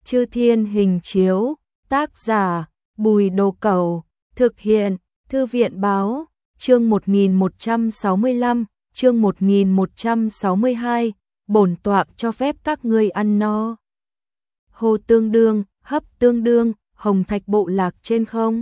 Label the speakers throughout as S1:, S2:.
S1: Chư Thiên Hình Chiếu, tác giả Bùi Đồ Cẩu, thực hiện Thư viện Báo, chương 1165, chương 1162, bổn tọa cho phép các ngươi ăn no. Hồ tương đương, hấp tương đương, hồng thạch bộ lạc trên không.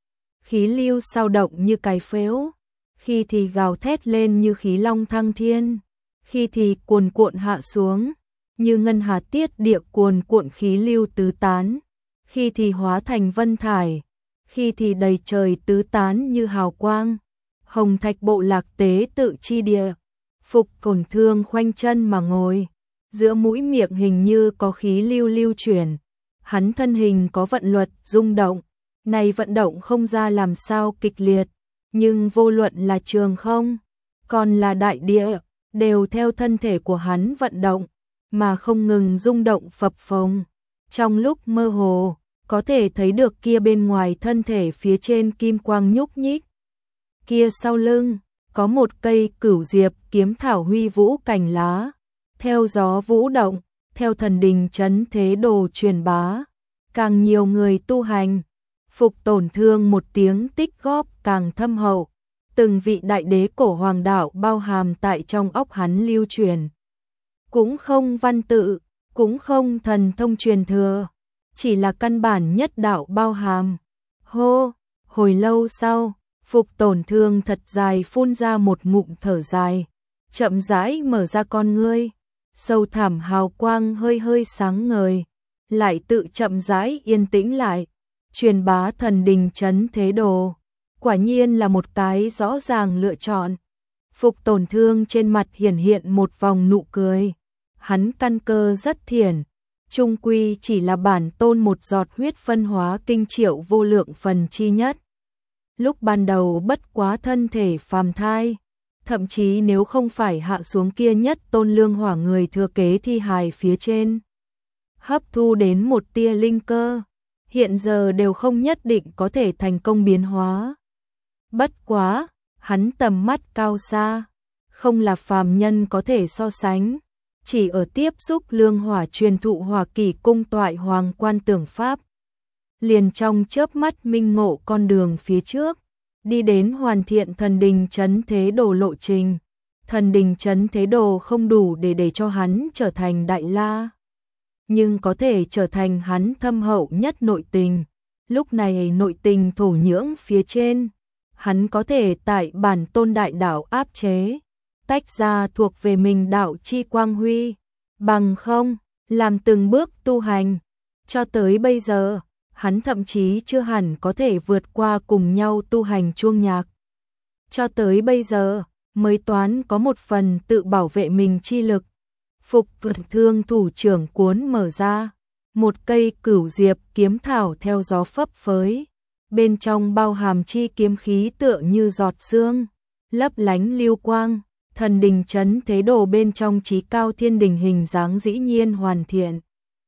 S1: Khí lưu sao động như cái phếu, khi thì gào thét lên như khí long thăng thiên, khi thì cuồn cuộn hạ xuống, như ngân hà tiết địa cuồn cuộn khí lưu tứ tán, khi thì hóa thành vân thải, khi thì đầy trời tứ tán như hào quang. Hồng thạch bộ lạc tế tự chi địa, Phục Tổn Thương khoanh chân mà ngồi, giữa mũi miệng hình như có khí lưu lưu chuyển, hắn thân hình có vận luật rung động, này vận động không ra làm sao kịch liệt, nhưng vô luận là trường không, còn là đại địa, đều theo thân thể của hắn vận động, mà không ngừng rung động phập phồng. Trong lúc mơ hồ, có thể thấy được kia bên ngoài thân thể phía trên kim quang nhúc nhích. Kia sau lưng, có một cây cửu diệp kiếm thảo huy vũ cành lá, theo gió vũ động, theo thần đình chấn thế đồ truyền bá, càng nhiều người tu hành. Phục Tổn Thương một tiếng tích góp càng thâm hậu, từng vị đại đế cổ hoàng đạo bao hàm tại trong óc hắn lưu truyền. Cũng không văn tự, cũng không thần thông truyền thừa, chỉ là căn bản nhất đạo bao hàm. Hô, hồi lâu sau, Phục Tổn Thương thật dài phun ra một ngụm thở dài, chậm rãi mở ra con ngươi, sâu thẳm hào quang hơi hơi sáng ngời, lại tự chậm rãi yên tĩnh lại. Truyền bá thần đình chấn thế đồ, quả nhiên là một cái rõ ràng lựa chọn. Phục Tổn Thương trên mặt hiển hiện một vòng nụ cười, hắn căn cơ rất thiển, chung quy chỉ là bản tôn một giọt huyết phân hóa kinh triệu vô lượng phần chi nhất. Lúc ban đầu bất quá thân thể phàm thai, thậm chí nếu không phải hạ xuống kia nhất tôn lương hỏa người thừa kế thi hài phía trên, hấp thu đến một tia linh cơ, hiện giờ đều không nhất định có thể thành công biến hóa. Bất quá, hắn tầm mắt cao xa, không là phàm nhân có thể so sánh, chỉ ở tiếp xúc lương hỏa truyền thụ hỏa kỷ cung toại hoàng quan tưởng pháp, liền trong chớp mắt minh ngộ con đường phía trước, đi đến hoàn thiện thần đình chấn thế đồ lộ trình. Thần đình chấn thế đồ không đủ để cho hắn trở thành đại la, nhưng có thể trở thành hắn thâm hậu nhất nội tình. Lúc này nội tình thổ nhưỡng phía trên, hắn có thể tại bản tôn đại đạo áp chế, tách ra thuộc về mình đạo chi quang huy, bằng không, làm từng bước tu hành. Cho tới bây giờ, hắn thậm chí chưa hẳn có thể vượt qua cùng nhau tu hành chuông nhạc. Cho tới bây giờ, mới toán có một phần tự bảo vệ mình chi lực. Phục Tổn Thương thủ trưởng cuốn mở ra, một cây cửu diệp kiếm thảo theo gió phấp phới, bên trong bao hàm chi kiếm khí tựa như giọt sương, lấp lánh lưu quang. Thần đình chấn thế đồ bên trong chí cao thiên đình hình dáng dĩ nhiên hoàn thiện.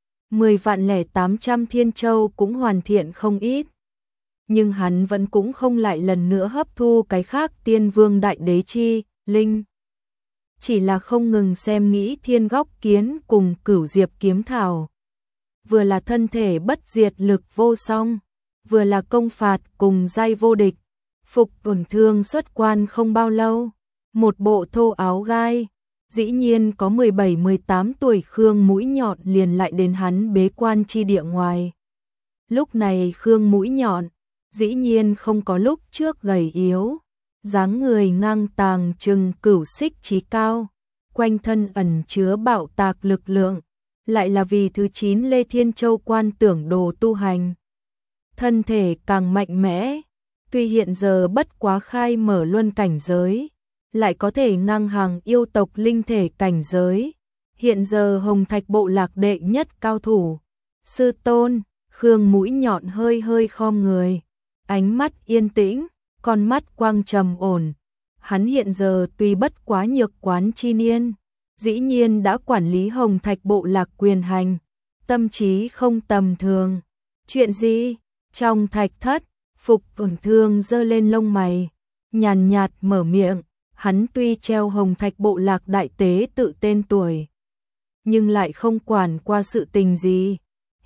S1: 10.800 thiên châu cũng hoàn thiện không ít. Nhưng hắn vẫn cũng không lại lần nữa hấp thu cái khác tiên vương đại đế chi, linh. Chỉ là không ngừng xem nghĩ thiên góc kiến cùng cửu diệp kiếm thảo. Vừa là thân thể bất diệt lực vô song, vừa là công phạt cùng giai vô địch. Phục Tổn Thương xuất quan không bao lâu, một bộ thô áo gai, dĩ nhiên có 17-18 tuổi Khương Mũi Nhọn liền lại đến hắn bế quan chi địa ngoài. Lúc này Khương Mũi Nhọn, dĩ nhiên không có lúc trước gầy yếu, dáng người ngang tàng chừng cửu xích chí cao, quanh thân ẩn chứa bạo tạc lực lượng, lại là vì thứ 9 Lê Thiên Châu quan tưởng đồ tu hành. Thân thể càng mạnh mẽ, tuy hiện giờ bất quá khai mở luân cảnh giới, lại có thể ngang hàng yêu tộc linh thể cảnh giới. Hiện giờ Hồng Thạch bộ lạc đệ nhất cao thủ. Sư tôn, Khương Mũi Nhọn hơi hơi khom người, ánh mắt yên tĩnh, con mắt quang trầm ổn. Hắn hiện giờ tuy bất quá nhược quán chi niên, dĩ nhiên đã quản lý Hồng Thạch bộ lạc quyền hành, tâm trí không tầm thường. Chuyện gì? Trong thạch thất, Phục Tổn Thương giơ lên lông mày, nhàn nhạt mở miệng. Hắn tuy treo Hồng Thạch bộ lạc đại tế tự tên tuổi, nhưng lại không quản qua sự tình gì.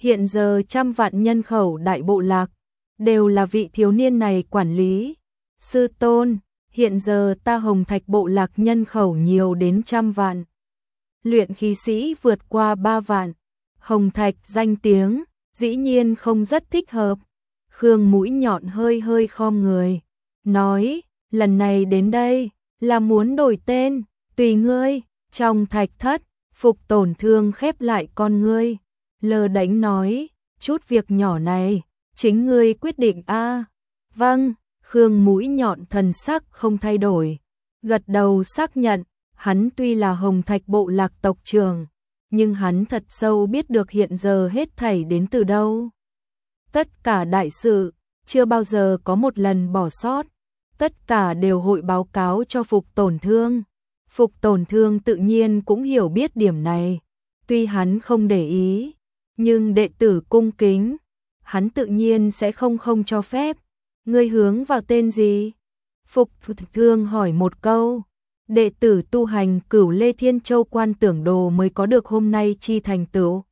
S1: Hiện giờ trăm vạn nhân khẩu đại bộ lạc, đều là vị thiếu niên này quản lý. Sư tôn, hiện giờ ta Hồng Thạch bộ lạc nhân khẩu nhiều đến trăm vạn. Luyện khí sĩ vượt qua 3 vạn. Hồng Thạch danh tiếng, dĩ nhiên không rất thích hợp. Khương Mũi Nhọn hơi hơi khom người, nói, lần này đến đây, là muốn đổi tên, tùy ngươi. Trong thạch thất, Phục Tổn Thương khép lại con ngươi, lơ đánh nói, chút việc nhỏ này, chính ngươi quyết định a. Vâng, Khương Mũi Nhọn thần sắc không thay đổi, gật đầu xác nhận, hắn tuy là Hồng Thạch bộ lạc tộc trưởng, nhưng hắn thật sâu biết được hiện giờ hết thảy đến từ đâu. Tất cả đại sự, chưa bao giờ có một lần bỏ sót, tất cả đều hội báo cáo cho Phục Tổn Thương. Phục Tổn Thương tự nhiên cũng hiểu biết điểm này, tuy hắn không để ý, nhưng đệ tử cung kính, hắn tự nhiên sẽ không cho phép. Ngươi hướng vào tên gì? Phục Thương hỏi một câu. Đệ tử tu hành Cửu Lê Thiên Châu Quan Tưởng Đồ mới có được hôm nay chi thành tựu.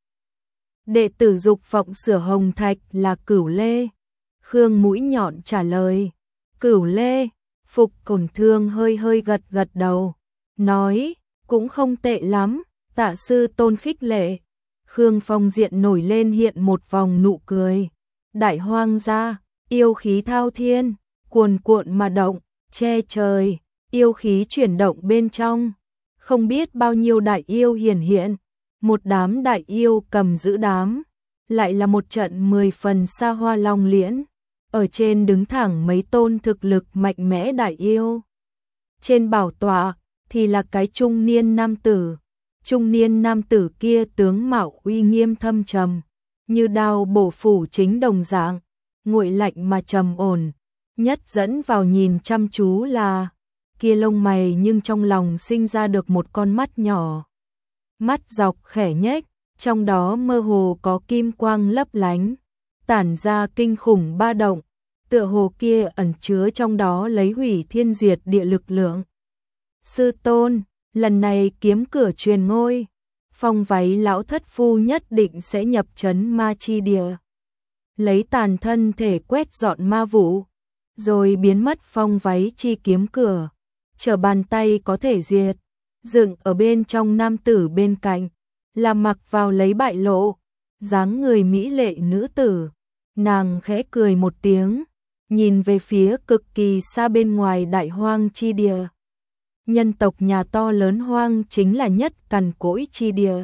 S1: Đệ tử dục vọng sửa Hồng Thạch là Cửu Lê. Khương Mũi Nhọn trả lời. Cửu Lê. Phục Tổn Thương hơi hơi gật đầu, nói, cũng không tệ lắm, tạ sư tôn khích lệ. Khương Phong diện nổi lên hiện một vòng nụ cười. Đại hoang gia, yêu khí thao thiên, cuồn cuộn mà động, che trời, yêu khí chuyển động bên trong. Không biết bao nhiêu đại yêu hiển hiện, một đám đại yêu cầm giữ đám, lại là một trận 10 phần xa hoa long liễn. Ở trên đứng thẳng mấy tôn thực lực mạnh mẽ đại yêu. Trên bảo tọa thì là cái trung niên nam tử. Trung niên nam tử kia tướng mạo uy nghiêm thâm trầm, như đao bổ phủ chính đồng dạng, nguội lạnh mà trầm ổn, nhất dẫn vào nhìn chăm chú là kia lông mày, nhưng trong lòng sinh ra được một con mắt nhỏ. Mắt dọc khẽ nhếch, trong đó mơ hồ có kim quang lấp lánh, tản ra kinh khủng ba động, tựa hồ kia ẩn chứa trong đó lấy hủy thiên diệt địa lực lượng. Sư tôn, lần này kiếm cửa truyền ngôi, Phong Váy lão thất phu nhất định sẽ nhập trấn ma chi địa, lấy tàn thân thể quét dọn ma vụ, rồi biến mất phong váy chi kiếm cửa, trở bàn tay có thể diệt. Dựng ở bên trong nam tử bên cạnh, là mặc vào lấy bại lộ, dáng người mỹ lệ nữ tử. Nàng khẽ cười một tiếng, nhìn về phía cực kỳ xa bên ngoài đại hoang chi địa. Nhân tộc nhà to lớn hoang chính là nhất cằn cỗi chi địa,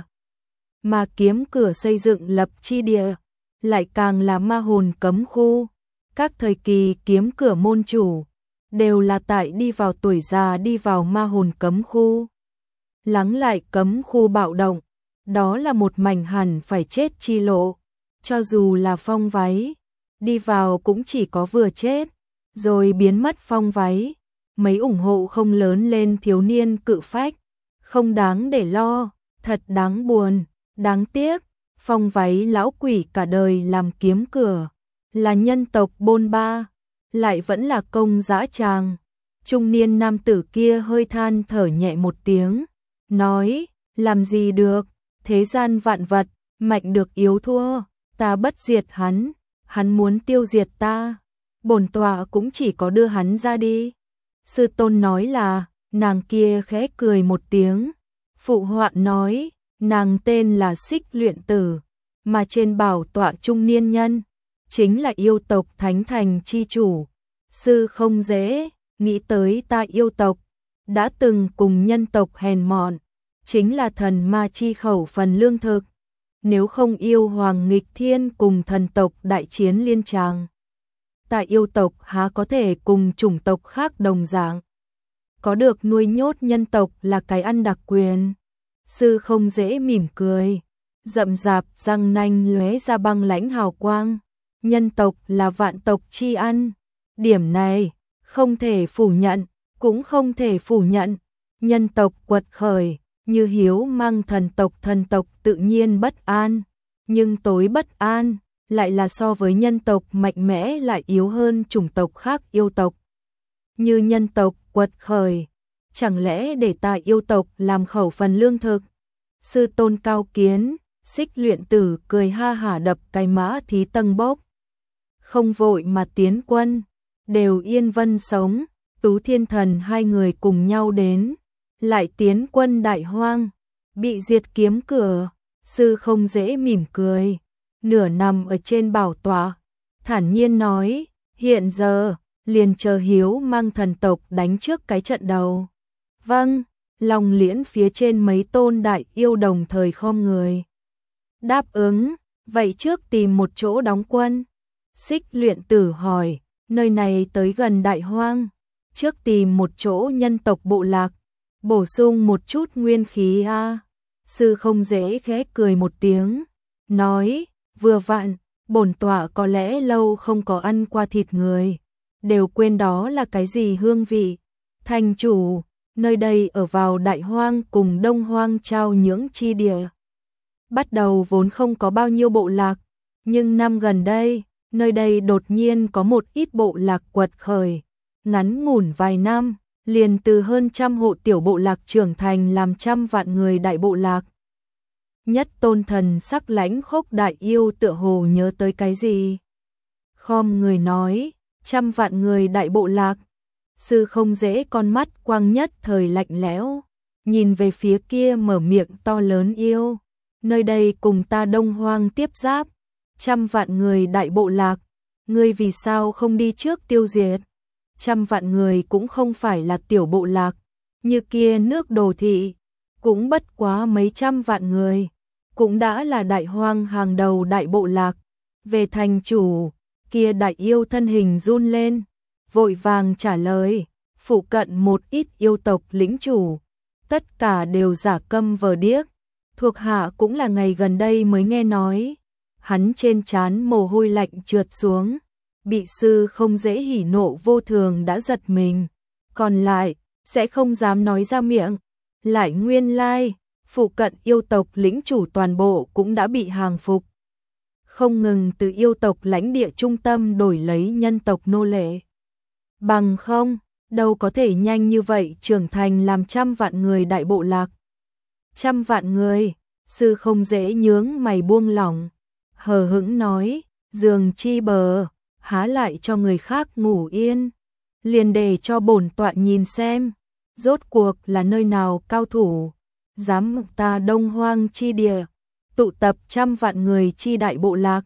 S1: mà kiếm cửa xây dựng lập chi địa lại càng là ma hồn cấm khu. Các thời kỳ kiếm cửa môn chủ đều là tại đi vào tuổi già đi vào ma hồn cấm khu. Lắng lại cấm khu bạo động, đó là một mảnh hẳn phải chết chi lộ. Cho dù là phong váy, đi vào cũng chỉ có vừa chết, rồi biến mất phong váy. Mấy ủng hộ không lớn lên thiếu niên cự phách, không đáng để lo, thật đáng buồn, đáng tiếc. Phong váy lão quỷ cả đời làm kiếm cửa, là nhân tộc bôn ba, lại vẫn là công dã tràng. Trung niên nam tử kia hơi than thở nhẹ một tiếng, nói, làm gì được, thế gian vạn vật, mạnh được yếu thua, ta bất diệt hắn, hắn muốn tiêu diệt ta, bổn tọa cũng chỉ có đưa hắn ra đi. Sư tôn nói là, nàng kia khẽ cười một tiếng, phụ họa nói, nàng tên là Xích Luyện Tử, mà trên bảo tọa trung niên nhân, chính là yêu tộc Thánh Thành chi chủ. Sư không dễ, nghĩ tới ta yêu tộc, đã từng cùng nhân tộc hèn mọn, chính là thần ma chi khẩu phần lương thực. Nếu không yêu hoàng nghịch thiên cùng thần tộc đại chiến liên tràng, ta yêu tộc há có thể cùng chủng tộc khác đồng dạng, có được nuôi nhốt nhân tộc là cái ăn đặc quyền. Sư không dễ mỉm cười, rậm rạp răng nanh lóe ra băng lãnh hào quang. Nhân tộc là vạn tộc chi ăn, điểm này không thể phủ nhận, cũng không thể phủ nhận. Nhân tộc quật khởi, như hiếu mang thần tộc tự nhiên bất an, nhưng tối bất an lại là so với nhân tộc mạnh mẽ lại yếu hơn chủng tộc khác yêu tộc. Như nhân tộc quật khởi, chẳng lẽ để ta yêu tộc làm khẩu phần lương thực? Sư tôn cao kiến, Xích Luyện Tử cười ha hả đập cái mã thí tâng bốc. Không vội mà tiến quân, đều yên vân sống, Tú Thiên Thần hai người cùng nhau đến, lại tiến quân Đại Hoang, bị diệt kiếm cửa, Sư Không Dễ mỉm cười, nửa nằm ở trên bảo tọa, thản nhiên nói, hiện giờ, liền chờ Hiếu mang thần tộc đánh trước cái trận đầu. Vâng, Long Liễn phía trên mấy tôn đại yêu đồng thời khom người. Đáp ứng, vậy trước tìm một chỗ đóng quân. Xích Luyện Tử hỏi, nơi này tới gần Đại Hoang, trước tìm một chỗ nhân tộc bộ lạc, bổ sung một chút nguyên khí a. Sư Không Dễ khẽ cười một tiếng, nói, vừa vặn, bổn tọa có lẽ lâu không có ăn qua thịt người, đều quên đó là cái gì hương vị. Thành chủ, nơi đây ở vào Đại Hoang cùng Đông Hoang trao nhưỡng chi địa. Bắt đầu vốn không có bao nhiêu bộ lạc, nhưng năm gần đây, nơi đây đột nhiên có một ít bộ lạc quật khởi, ngắn ngủn vài năm, liền từ hơn trăm hộ tiểu bộ lạc trưởng thành làm trăm vạn người đại bộ lạc. Nhất Tôn Thần sắc lãnh khốc đại yêu tựa hồ nhớ tới cái gì. Khom người nói, trăm vạn người đại bộ lạc. Sư Không Dễ con mắt quang nhất thời lạnh lẽo, nhìn về phía kia mở miệng to lớn yêu. Nơi đây cùng ta Đông Hoang tiếp giáp, trăm vạn người đại bộ lạc, ngươi vì sao không đi trước tiêu diệt? Trăm vạn người cũng không phải là tiểu bộ lạc, như kia nước Đồ Thị, cũng bất quá mấy trăm vạn người, cũng đã là Đại Hoang hàng đầu đại bộ lạc. Về thành chủ, kia đại yêu thân hình run lên, vội vàng trả lời, phụ cận một ít yêu tộc lĩnh chủ, tất cả đều giả câm vờ điếc, thuộc hạ cũng là ngày gần đây mới nghe nói. Hắn trên trán mồ hôi lạnh trượt xuống, bị Sư Không Dễ hỉ nộ vô thường đã giật mình, còn lại sẽ không dám nói ra miệng. Lại nguyên lai, phụ cận yêu tộc lĩnh chủ toàn bộ cũng đã bị hàng phục, không ngừng từ yêu tộc lãnh địa trung tâm đổi lấy nhân tộc nô lệ. Bằng không, đâu có thể nhanh như vậy trưởng thành làm trăm vạn người đại bộ lạc. Trăm vạn người, Sư Không Dễ nhướng mày buông lỏng, hờ hững nói, giường chi bờ, há lại cho người khác ngủ yên, liền để cho bổn tọa nhìn xem, rốt cuộc là nơi nào cao thủ, dám ta Đông Hoang chi địa, tụ tập trăm vạn người chi đại bộ lạc.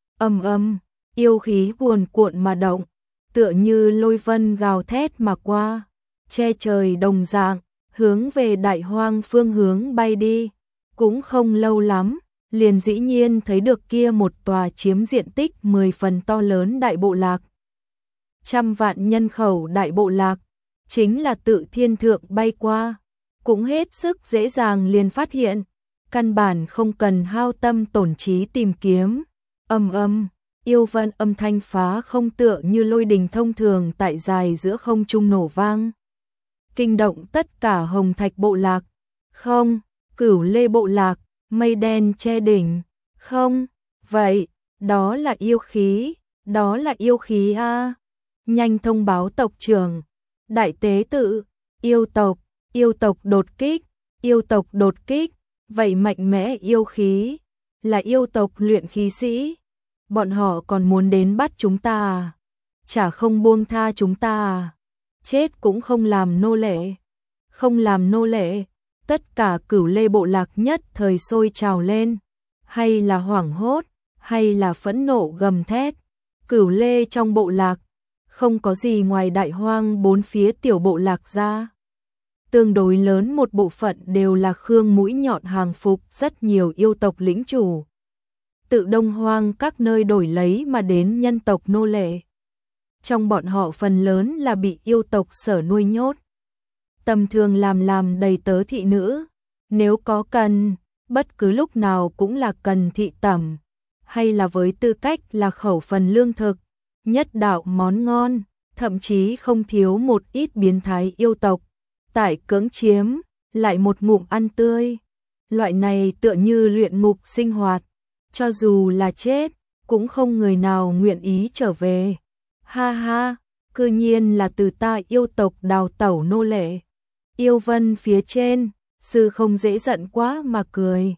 S1: Yêu khí cuồn cuộn mà động, tựa như lôi vân gào thét mà qua, che trời đồng dạng, hướng về Đại Hoang phương hướng bay đi. Cũng không lâu lắm, liền dĩ nhiên thấy được kia một tòa chiếm diện tích 10 phần to lớn đại bộ lạc. Trăm vạn nhân khẩu đại bộ lạc, chính là tự thiên thượng bay qua, cũng hết sức dễ dàng liền phát hiện, căn bản không cần hao tâm tổn trí tìm kiếm. Yêu vân âm thanh phá không tựa như lôi đình thông thường tại dài giữa không trung nổ vang, kinh động tất cả Hồng Thạch bộ lạc. Không, Cửu Lê bộ lạc, mây đen che đỉnh. Không, vậy, đó là yêu khí a. Nhanh thông báo tộc trưởng, đại tế tự, yêu tộc đột kích, vậy mạnh mẽ yêu khí, là yêu tộc luyện khí sĩ. Bọn họ còn muốn đến bắt chúng ta à? Chả không buông tha chúng ta à? Chết cũng không làm nô lệ. Không làm nô lệ. Tất cả Cửu Lê bộ lạc nhất thời sôi trào lên, hay là hoảng hốt, hay là phẫn nộ gầm thét. Cửu Lê trong bộ lạc, không có gì ngoài Đại Hoang bốn phía tiểu bộ lạc ra. Tương đối lớn một bộ phận đều là khương mũi nhọn hàng phục rất nhiều yêu tộc lĩnh chủ. Tự Đông Hoang các nơi đổi lấy mà đến nhân tộc nô lệ. Trong bọn họ phần lớn là bị yêu tộc sở nuôi nhốt. Tầm thường làm đầy tớ thị nữ, nếu có cần, bất cứ lúc nào cũng là cần thị tẩm, hay là với tư cách là khẩu phần lương thực, nhất đạo món ngon, thậm chí không thiếu một ít biến thái yêu tộc, tại cưỡng chiếm, lại một ngụm ăn tươi. Loại này tựa như luyện ngục sinh hoạt, cho dù là chết, cũng không người nào nguyện ý trở về. Ha ha, cư nhiên là từ ta yêu tộc đào tẩu nô lệ. Yêu vân phía trên, Sư Không Dễ giận quá mà cười.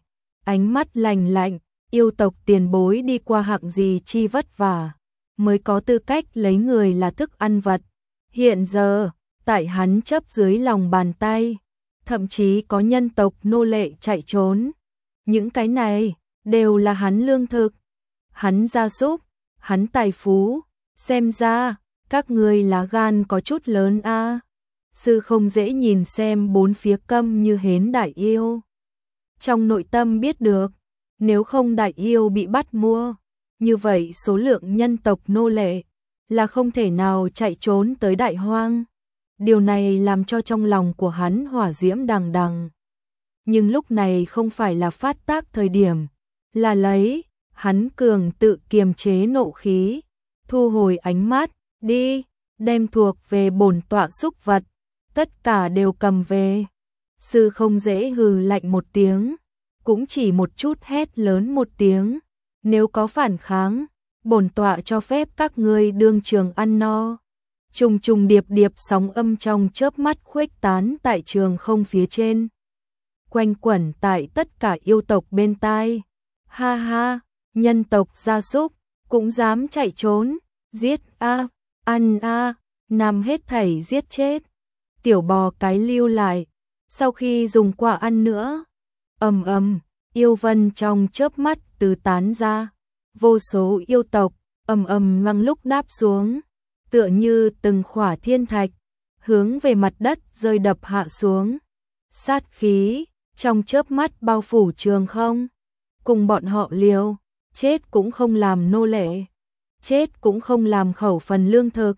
S1: ánh mắt lạnh lạnh, yêu tộc tiền bối đi qua hạng gì chi vất vả, mới có tư cách lấy người là thức ăn vật. Hiện giờ, tại hắn chấp dưới lòng bàn tay, thậm chí có nhân tộc nô lệ chạy trốn. Những cái này, đều là hắn lương thực, hắn gia súc, hắn tài phú, xem ra, các ngươi lá gan có chút lớn a. Sư không dễ nhìn xem bốn phía câm như hến đại yêu. Trong nội tâm biết được, nếu không đại yêu bị bắt mua, như vậy số lượng nhân tộc nô lệ là không thể nào chạy trốn tới đại hoang. Điều này làm cho trong lòng của hắn hỏa diễm đằng đằng. Nhưng lúc này không phải là phát tác thời điểm, là lấy, hắn cường tự kiềm chế nộ khí, thu hồi ánh mắt, đi, đem thuộc về bổn tọa xúc vật, tất cả đều cầm về. Sư không dễ hừ lạnh một tiếng, cũng chỉ một chút hét lớn một tiếng, nếu có phản kháng, bổn tọa cho phép các ngươi đương trường ăn no. Trùng trùng điệp điệp sóng âm trong chớp mắt khuếch tán tại trường không phía trên, quanh quẩn tại tất cả yêu tộc bên tai. Ha ha, nhân tộc gia súc cũng dám chạy trốn, giết a, ăn a, nằm hết thảy giết chết. Tiểu bò cái lưu lại, sau khi dùng quả ăn nữa, ầm, yêu vân trong chớp mắt từ tán ra, vô số yêu tộc ầm mang lúc đáp xuống, tựa như từng khỏa thiên thạch, hướng về mặt đất rơi đập hạ xuống. Sát khí trong chớp mắt bao phủ trường không, cùng bọn họ liều, chết cũng không làm nô lệ, chết cũng không làm khẩu phần lương thực.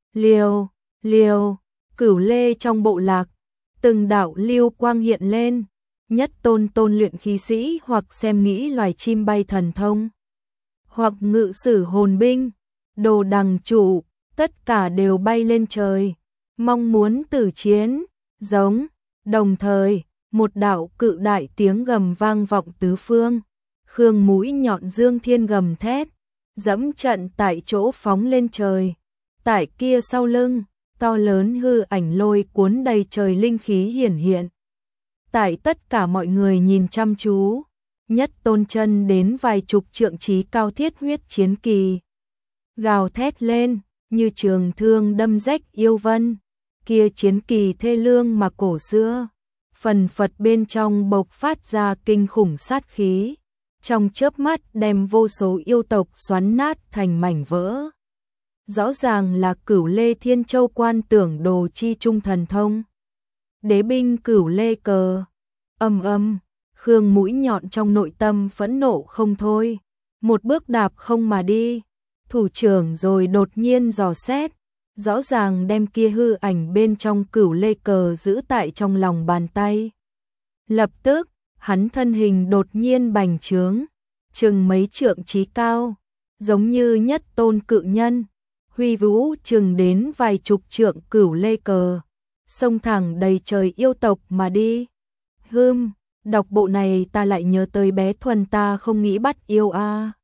S1: Liều, Cửu Lê trong bộ lạc, từng đạo lưu quang hiện lên, nhất tôn luyện khí sĩ hoặc xem nghĩ loài chim bay thần thông, hoặc ngự sử hồn binh, đồ đằng trụ, tất cả đều bay lên trời, mong muốn tử chiến, giống, đồng thời, một đạo cự đại tiếng gầm vang vọng tứ phương, khương mũi nhọn dương thiên gầm thét, dẫm trận tại chỗ phóng lên trời, tại kia sau lưng, to lớn hư ảnh lôi cuốn đầy trời linh khí hiển hiện. Tại tất cả mọi người nhìn chăm chú, nhất tôn chân đến vài chục trượng chí cao thiết huyết chiến kỳ, gào thét lên, như trường thương đâm rách yêu vân, kia chiến kỳ thê lương mà cổ xưa, phần phật bên trong bộc phát ra kinh khủng sát khí, trong chớp mắt đem vô số yêu tộc xoắn nát thành mảnh vỡ. Rõ ràng là Cửu Lê Thiên Châu quan tưởng đồ chi trung thần thông. Đế binh Cửu Lê cờ, ầm, khương mũi nhọn trong nội tâm phẫn nộ không thôi, một bước đạp không mà đi, thủ trưởng rồi đột nhiên dò xét, rõ ràng đem kia hư ảnh bên trong Cửu Lê cờ giữ tại trong lòng bàn tay. Lập tức, hắn thân hình đột nhiên bành trướng, chừng mấy trượng chí cao, giống như nhất tôn cự nhân, huy vũ chừng đến vài chục trượng Cửu Lê cờ, xông thẳng đầy trời yêu tộc mà đi. Đọc bộ này ta lại nhớ tới bé Thuần ta không nghĩ bắt yêu a.